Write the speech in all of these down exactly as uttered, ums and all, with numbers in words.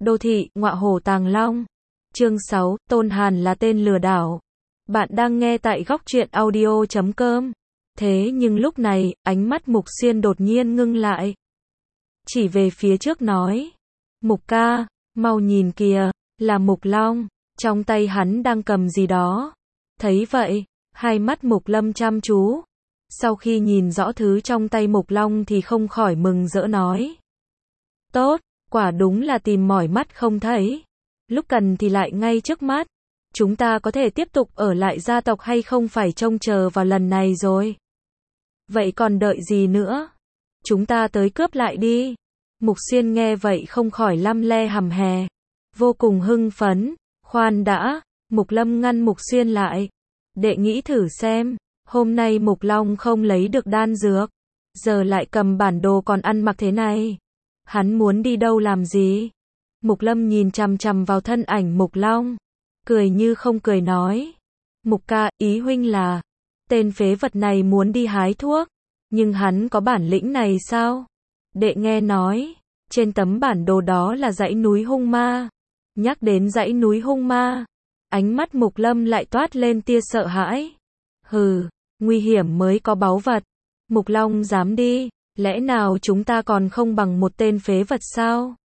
Đô thị, ngọa hổ tàng long. Chương sáu, Tôn Hàn là tên lừa đảo. Bạn đang nghe tại góc truyện audio chấm com. Thế nhưng lúc này, ánh mắt Mục Xuyên đột nhiên ngưng lại. Chỉ về phía trước nói. Mục ca, mau nhìn kìa, là Mục Long. Trong tay hắn đang cầm gì đó. Thấy vậy, hai mắt Mục Lâm chăm chú. Sau khi nhìn rõ thứ trong tay Mục Long thì không khỏi mừng rỡ nói. Tốt, quả đúng là tìm mỏi mắt không thấy. Lúc cần thì lại ngay trước mắt. Chúng ta có thể tiếp tục ở lại gia tộc hay không phải trông chờ vào lần này rồi. Vậy còn đợi gì nữa? Chúng ta tới cướp lại đi. Mục Xuyên nghe vậy không khỏi lăm le hầm hè. Vô cùng hưng phấn. Khoan đã, Mục Lâm ngăn Mục Xuyên lại. Đệ nghĩ thử xem, hôm nay Mục Long không lấy được đan dược. Giờ lại cầm bản đồ còn ăn mặc thế này. Hắn muốn đi đâu làm gì? Mục Lâm nhìn chằm chằm vào thân ảnh Mục Long. Cười như không cười nói. Mục ca, ý huynh là, tên phế vật này muốn đi hái thuốc. Nhưng hắn có bản lĩnh này sao? Đệ nghe nói, trên tấm bản đồ đó là dãy núi hung ma. Nhắc đến dãy núi hung ma, ánh mắt Mục Lâm lại toát lên tia sợ hãi. Hừ, nguy hiểm mới có báu vật. Mục Long dám đi, lẽ nào chúng ta còn không bằng một tên phế vật sao?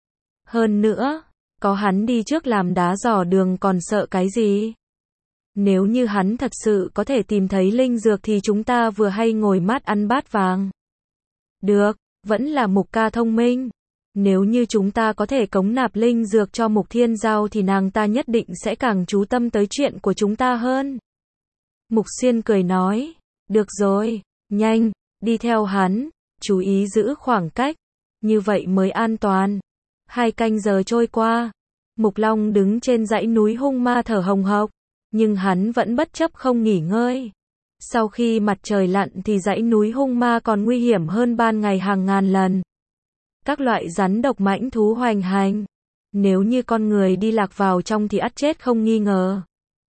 Hơn nữa, có hắn đi trước làm đá dò đường còn sợ cái gì? Nếu như hắn thật sự có thể tìm thấy linh dược thì chúng ta vừa hay ngồi mát ăn bát vàng. Được, vẫn là Mục ca thông minh. Nếu như chúng ta có thể cống nạp linh dược cho Mục Thiên Giao thì nàng ta nhất định sẽ càng chú tâm tới chuyện của chúng ta hơn. Mục Xuyên cười nói, được rồi, nhanh, đi theo hắn, chú ý giữ khoảng cách, như vậy mới an toàn. Hai canh giờ trôi qua, Mục Long đứng trên dãy núi hung ma thở hồng hộc, nhưng hắn vẫn bất chấp không nghỉ ngơi. Sau khi mặt trời lặn thì dãy núi hung ma còn nguy hiểm hơn ban ngày hàng ngàn lần. Các loại rắn độc mãnh thú hoành hành. Nếu như con người đi lạc vào trong thì ắt chết không nghi ngờ.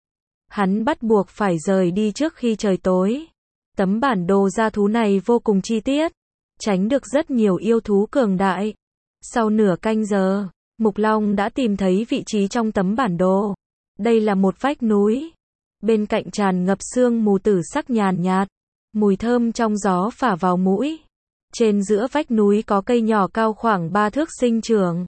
Hắn bắt buộc phải rời đi trước khi trời tối. Tấm bản đồ gia thú này vô cùng chi tiết, tránh được rất nhiều yêu thú cường đại. Sau nửa canh giờ, Mục Long đã tìm thấy vị trí trong tấm bản đồ. Đây là một vách núi. Bên cạnh tràn ngập sương mù tử sắc nhàn nhạt. Mùi thơm trong gió phả vào mũi. Trên giữa vách núi có cây nhỏ cao khoảng ba thước sinh trưởng.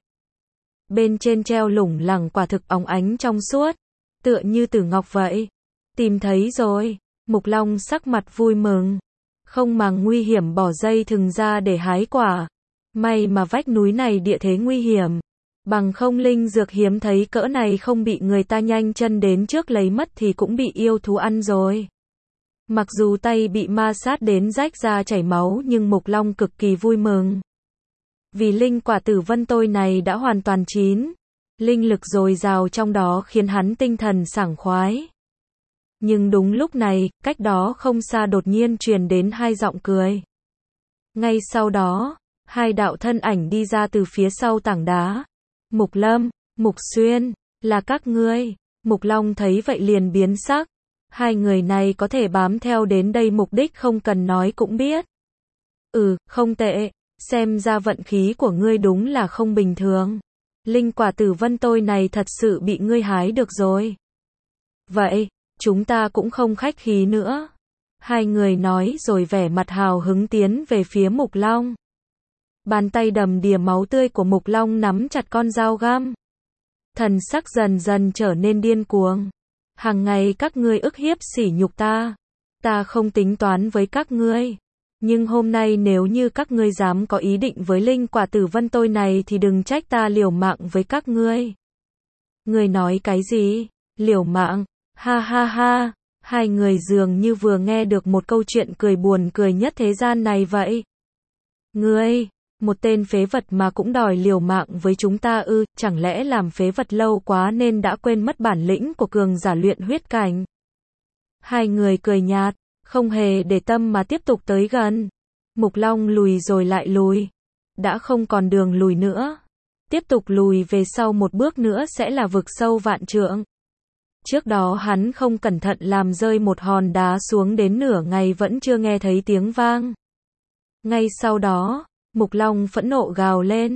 Bên trên treo lủng lẳng quả thực óng ánh trong suốt, tựa như tử ngọc vậy. Tìm thấy rồi, Mục Long sắc mặt vui mừng. Không màng nguy hiểm bỏ dây thừng ra để hái quả. May mà vách núi này địa thế nguy hiểm. Bằng không linh dược hiếm thấy cỡ này không bị người ta nhanh chân đến trước lấy mất thì cũng bị yêu thú ăn rồi. Mặc dù tay bị ma sát đến rách ra chảy máu nhưng Mục Long cực kỳ vui mừng. Vì linh quả tử vân tôi này đã hoàn toàn chín. Linh lực dồi dào trong đó khiến hắn tinh thần sảng khoái. Nhưng đúng lúc này, cách đó không xa đột nhiên truyền đến hai giọng cười. Ngay sau đó, hai đạo thân ảnh đi ra từ phía sau tảng đá. Mục Lâm, Mục Xuyên, là các ngươi. Mục Long thấy vậy liền biến sắc. Hai người này có thể bám theo đến đây mục đích không cần nói cũng biết. Ừ, không tệ, xem ra vận khí của ngươi đúng là không bình thường. Linh quả tử vân tôi này thật sự bị ngươi hái được rồi. Vậy, chúng ta cũng không khách khí nữa. Hai người nói rồi vẻ mặt hào hứng tiến về phía Mục Long. Bàn tay đầm đìa máu tươi của Mục Long nắm chặt con dao găm. Thần sắc dần dần trở nên điên cuồng. Hàng ngày các ngươi ức hiếp sỉ nhục ta. Ta không tính toán với các ngươi. Nhưng hôm nay nếu như các ngươi dám có ý định với linh quả tử vân tôi này thì đừng trách ta liều mạng với các ngươi. Ngươi nói cái gì? Liều mạng? Ha ha ha. Hai người dường như vừa nghe được một câu chuyện cười buồn cười nhất thế gian này vậy. Ngươi, một tên phế vật mà cũng đòi liều mạng với chúng ta ư, chẳng lẽ làm phế vật lâu quá nên đã quên mất bản lĩnh của cường giả luyện huyết cảnh. Hai người cười nhạt, không hề để tâm mà tiếp tục tới gần. Mục Long lùi rồi lại lùi. Đã không còn đường lùi nữa. Tiếp tục lùi về sau một bước nữa sẽ là vực sâu vạn trượng. Trước đó hắn không cẩn thận làm rơi một hòn đá xuống đến nửa ngày vẫn chưa nghe thấy tiếng vang. Ngay sau đó, Mục Long phẫn nộ gào lên.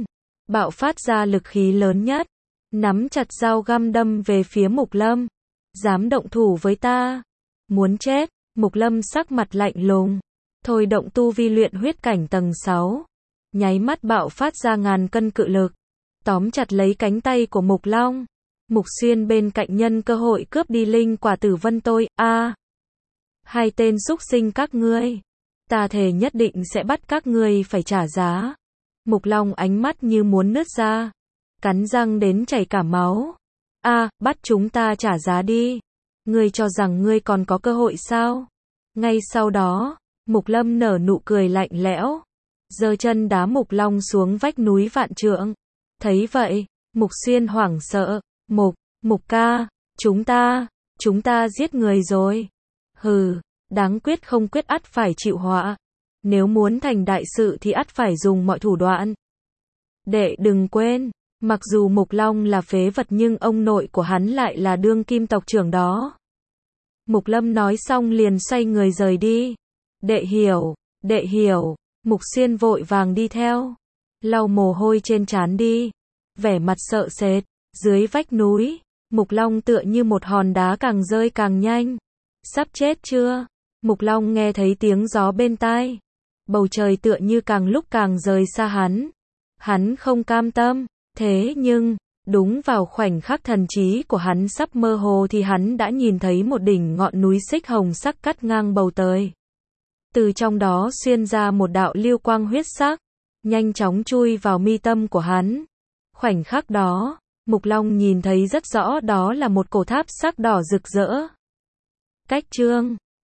bạo phát ra lực khí lớn nhất, nắm chặt dao găm đâm về phía Mục Lâm. Dám động thủ với ta? Muốn chết? Mục Lâm sắc mặt lạnh lùng, thôi động tu vi luyện huyết cảnh tầng sáu, nháy mắt bạo phát ra ngàn cân cự lực, tóm chặt lấy cánh tay của Mục Long. Mục Xuyên bên cạnh nhân cơ hội cướp đi linh quả tử vân tôi, a à, hai tên súc sinh các ngươi, ta thề nhất định sẽ bắt các ngươi phải trả giá. Mục Long ánh mắt như muốn nứt ra, cắn răng đến chảy cả máu. A, à, bắt chúng ta trả giá đi. Ngươi cho rằng ngươi còn có cơ hội sao? Ngay sau đó, Mục Lâm nở nụ cười lạnh lẽo, giơ chân đá Mục Long xuống vách núi vạn trượng. Thấy vậy, Mục Xuyên hoảng sợ, Mục, Mục ca, chúng ta, chúng ta giết người rồi. Hừ, đáng quyết không quyết ắt phải chịu họa. Nếu muốn thành đại sự thì ắt phải dùng mọi thủ đoạn. Đệ đừng quên, mặc dù Mục Long là phế vật nhưng ông nội của hắn lại là đương kim tộc trưởng đó. Mục Lâm nói xong liền xoay người rời đi. Đệ hiểu, đệ hiểu. Mục Xuyên vội vàng đi theo, lau mồ hôi trên trán đi, vẻ mặt sợ sệt. Dưới vách núi, Mục Long tựa như một hòn đá càng rơi càng nhanh. Sắp chết chưa? Mục Long nghe thấy tiếng gió bên tai. Bầu trời tựa như càng lúc càng rời xa hắn. Hắn không cam tâm, thế nhưng, đúng vào khoảnh khắc thần trí của hắn sắp mơ hồ thì hắn đã nhìn thấy một đỉnh ngọn núi xích hồng sắc cắt ngang bầu trời. Từ trong đó xuyên ra một đạo lưu quang huyết sắc, nhanh chóng chui vào mi tâm của hắn. Khoảnh khắc đó, Mục Long nhìn thấy rất rõ đó là một cổ tháp sắc đỏ rực rỡ. Cách chương